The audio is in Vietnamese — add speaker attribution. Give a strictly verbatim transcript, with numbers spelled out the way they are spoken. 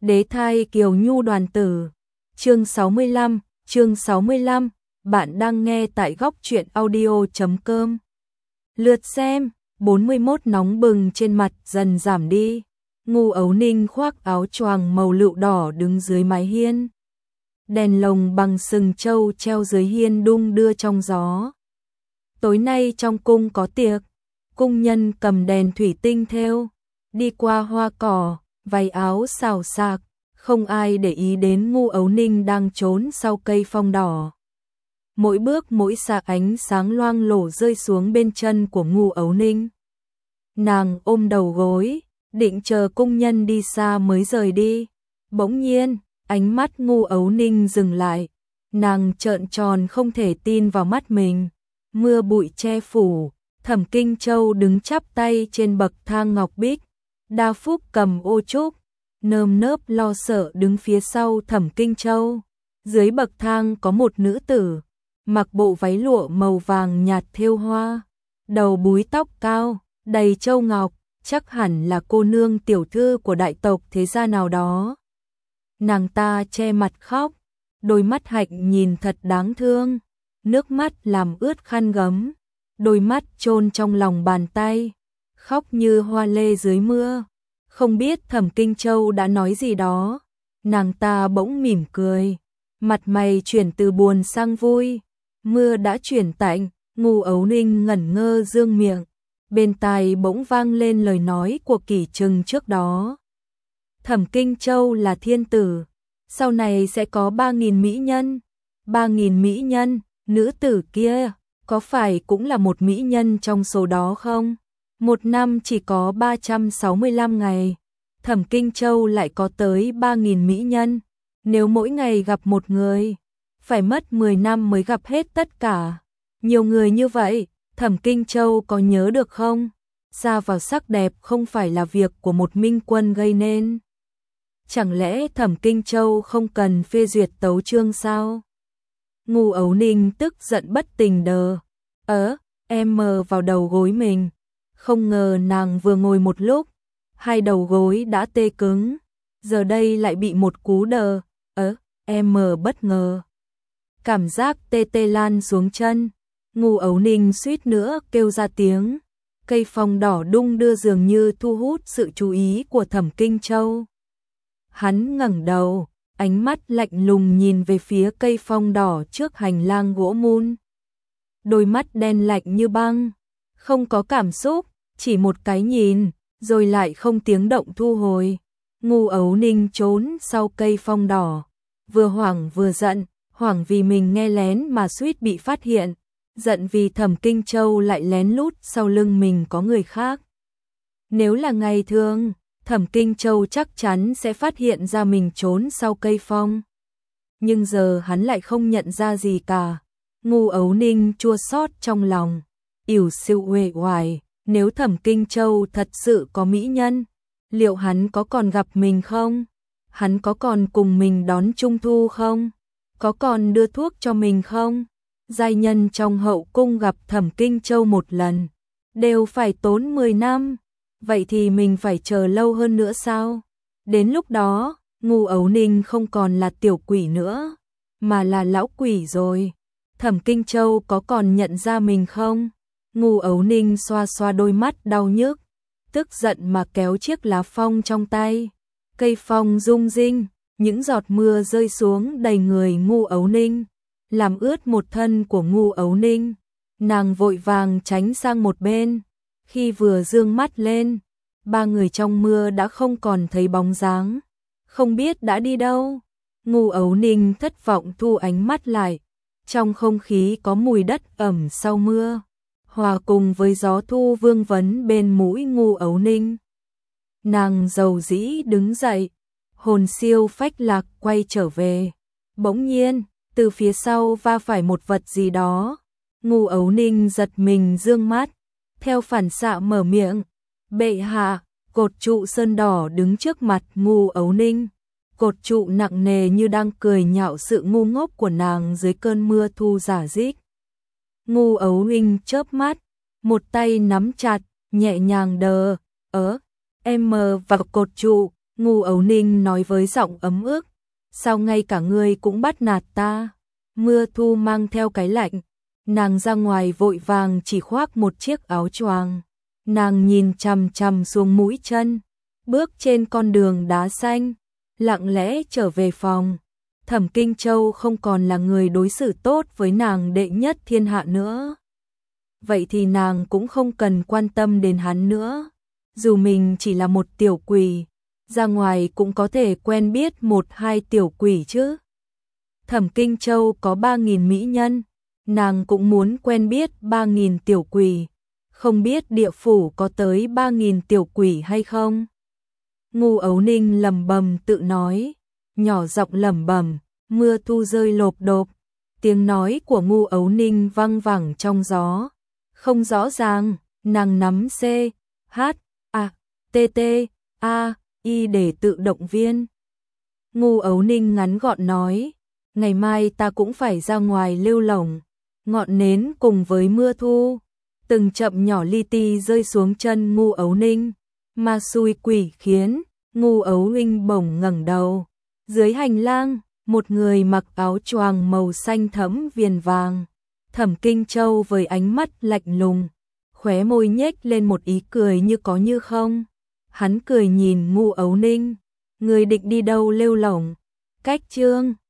Speaker 1: Đế thai Kiều Nhu đoàn tử. Chương sáu mươi lăm, chương sáu mươi lăm, bạn đang nghe tại góc truyện audio chấm com. Lượt xem, bốn mươi mốt nóng bừng trên mặt dần giảm đi. Ngu Ấu Ninh khoác áo choàng màu lựu đỏ đứng dưới mái hiên. Đèn lồng bằng sừng trâu treo dưới hiên đung đưa trong gió. Tối nay trong cung có tiệc, cung nhân cầm đèn thủy tinh thêu, đi qua hoa cỏ, váy áo xào xạc, không ai để ý đến Ngu Ấu Ninh đang trốn sau cây phong đỏ. Mỗi bước mỗi xạ ánh sáng loang lổ rơi xuống bên chân của Ngu Ấu Ninh. Nàng ôm đầu gối, định chờ cung nhân đi xa mới rời đi. Bỗng nhiên, ánh mắt Ngu Ấu Ninh dừng lại. Nàng trợn tròn không thể tin vào mắt mình. Mưa bụi che phủ, Thẩm Kinh Châu đứng chắp tay trên bậc thang ngọc bích. Đa Phúc cầm ô trúc, nơm nớp lo sợ đứng phía sau Thẩm Kinh Châu. Dưới bậc thang có một nữ tử, mặc bộ váy lụa màu vàng nhạt thêu hoa, đầu búi tóc cao, đầy châu ngọc, chắc hẳn là cô nương tiểu thư của đại tộc thế gia nào đó. Nàng ta che mặt khóc, đôi mắt hạnh nhìn thật đáng thương, nước mắt làm ướt khăn gấm, đôi mắt chôn trong lòng bàn tay, khóc như hoa lê dưới mưa. Không biết Thẩm Kinh Châu đã nói gì đó, nàng ta bỗng mỉm cười, mặt mày chuyển từ buồn sang vui. Mưa đã chuyển tạnh, Ngu Ấu Ninh ngẩn ngơ dương miệng, bên tai bỗng vang lên lời nói của Kỷ Trừng trước đó. Thẩm Kinh Châu là thiên tử, sau này sẽ có ba nghìn mỹ nhân. Ba nghìn mỹ nhân, nữ tử kia, có phải cũng là một mỹ nhân trong số đó không? Một năm chỉ có ba trăm sáu mươi lăm ngày, Thẩm Kinh Châu lại có tới ba nghìn mỹ nhân. Nếu mỗi ngày gặp một người, phải mất mười năm mới gặp hết tất cả. Nhiều người như vậy, Thẩm Kinh Châu có nhớ được không? Xa vào sắc đẹp không phải là việc của một minh quân gây nên. Chẳng lẽ Thẩm Kinh Châu không cần phê duyệt tấu chương sao? Ngu Ấu Ninh tức giận bất tình đờ. Ớ, em mờ vào đầu gối mình. Không ngờ nàng vừa ngồi một lúc, hai đầu gối đã tê cứng. Giờ đây lại bị một cú đờ. Ớ, em mờ bất ngờ. Cảm giác tê tê lan xuống chân. Ngu Ấu Ninh suýt nữa kêu ra tiếng. Cây phong đỏ đung đưa dường như thu hút sự chú ý của Thẩm Kinh Châu. Hắn ngẩng đầu, ánh mắt lạnh lùng nhìn về phía cây phong đỏ trước hành lang gỗ mun. Đôi mắt đen lạnh như băng, không có cảm xúc, chỉ một cái nhìn, rồi lại không tiếng động thu hồi. Ngu Ấu Ninh trốn sau cây phong đỏ, vừa hoảng vừa giận, hoảng vì mình nghe lén mà suýt bị phát hiện, giận vì Thẩm Kinh Châu lại lén lút sau lưng mình có người khác. Nếu là ngày thường, Thẩm Kinh Châu chắc chắn sẽ phát hiện ra mình trốn sau cây phong. Nhưng giờ hắn lại không nhận ra gì cả. Ngu Ấu Ninh chua xót trong lòng, ỉu xìu uể oải, nếu Thẩm Kinh Châu thật sự có mỹ nhân, liệu hắn có còn gặp mình không? Hắn có còn cùng mình đón Trung Thu không? Có còn đưa thuốc cho mình không? Giai nhân trong hậu cung gặp Thẩm Kinh Châu một lần, đều phải tốn mười năm. Vậy thì mình phải chờ lâu hơn nữa sao? Đến lúc đó, Ngu Ấu Ninh không còn là tiểu quỷ nữa, mà là lão quỷ rồi. Thẩm Kinh Châu có còn nhận ra mình không? Ngu Ấu Ninh xoa xoa đôi mắt đau nhức, tức giận mà kéo chiếc lá phong trong tay. Cây phong rung rinh, những giọt mưa rơi xuống đầy người Ngu Ấu Ninh, làm ướt một thân của Ngu Ấu Ninh. Nàng vội vàng tránh sang một bên. Khi vừa dương mắt lên, ba người trong mưa đã không còn thấy bóng dáng, không biết đã đi đâu. Ngu Ấu Ninh thất vọng thu ánh mắt lại. Trong không khí có mùi đất ẩm sau mưa, hòa cùng với gió thu vương vấn bên mũi Ngu Ấu Ninh. Nàng dầu dĩ đứng dậy, hồn siêu phách lạc quay trở về. Bỗng nhiên, từ phía sau va phải một vật gì đó. Ngu Ấu Ninh giật mình dương mắt, theo phản xạ mở miệng. Bệ hạ. Cột trụ sơn đỏ đứng trước mặt Ngu Ấu Ninh. Cột trụ nặng nề như đang cười nhạo sự ngu ngốc của nàng dưới cơn mưa thu rả rích. Ngu Ấu Ninh chớp mắt, một tay nắm chặt, nhẹ nhàng đờ. Ớ, em mờ vào cột trụ, Ngu Ấu Ninh nói với giọng ấm ức, sao ngay cả ngươi cũng bắt nạt ta? Mưa thu mang theo cái lạnh, nàng ra ngoài vội vàng chỉ khoác một chiếc áo choàng. Nàng nhìn chằm chằm xuống mũi chân, bước trên con đường đá xanh, lặng lẽ trở về phòng. Thẩm Kinh Châu không còn là người đối xử tốt với nàng đệ nhất thiên hạ nữa. Vậy thì nàng cũng không cần quan tâm đến hắn nữa. Dù mình chỉ là một tiểu quỷ, ra ngoài cũng có thể quen biết một hai tiểu quỷ chứ. Thẩm Kinh Châu có ba nghìn mỹ nhân, nàng cũng muốn quen biết ba nghìn tiểu quỷ. Không biết địa phủ có tới ba nghìn tiểu quỷ hay không? Ngu Ấu Ninh lẩm bẩm tự nói, nhỏ giọng lẩm bẩm, mưa thu rơi lộp độp. Tiếng nói của Ngu Ấu Ninh văng vẳng trong gió, không rõ ràng. Nàng nắm C, H, A, T, T, A, I để tự động viên. Ngu Ấu Ninh ngắn gọn nói, ngày mai ta cũng phải ra ngoài lêu lổng. Ngọn nến cùng với mưa thu, từng chậm nhỏ li ti rơi xuống chân Ngu Ấu Ninh. Ma xui quỷ khiến, Ngu Ấu Ninh bỗng ngẩng đầu. Dưới hành lang, một người mặc áo choàng màu xanh thẫm viền vàng. Thẩm Kinh Châu với ánh mắt lạnh lùng, khóe môi nhếch lên một ý cười như có như không. Hắn cười nhìn Ngu Ấu Ninh, người định đi đâu lêu lổng? Cách chương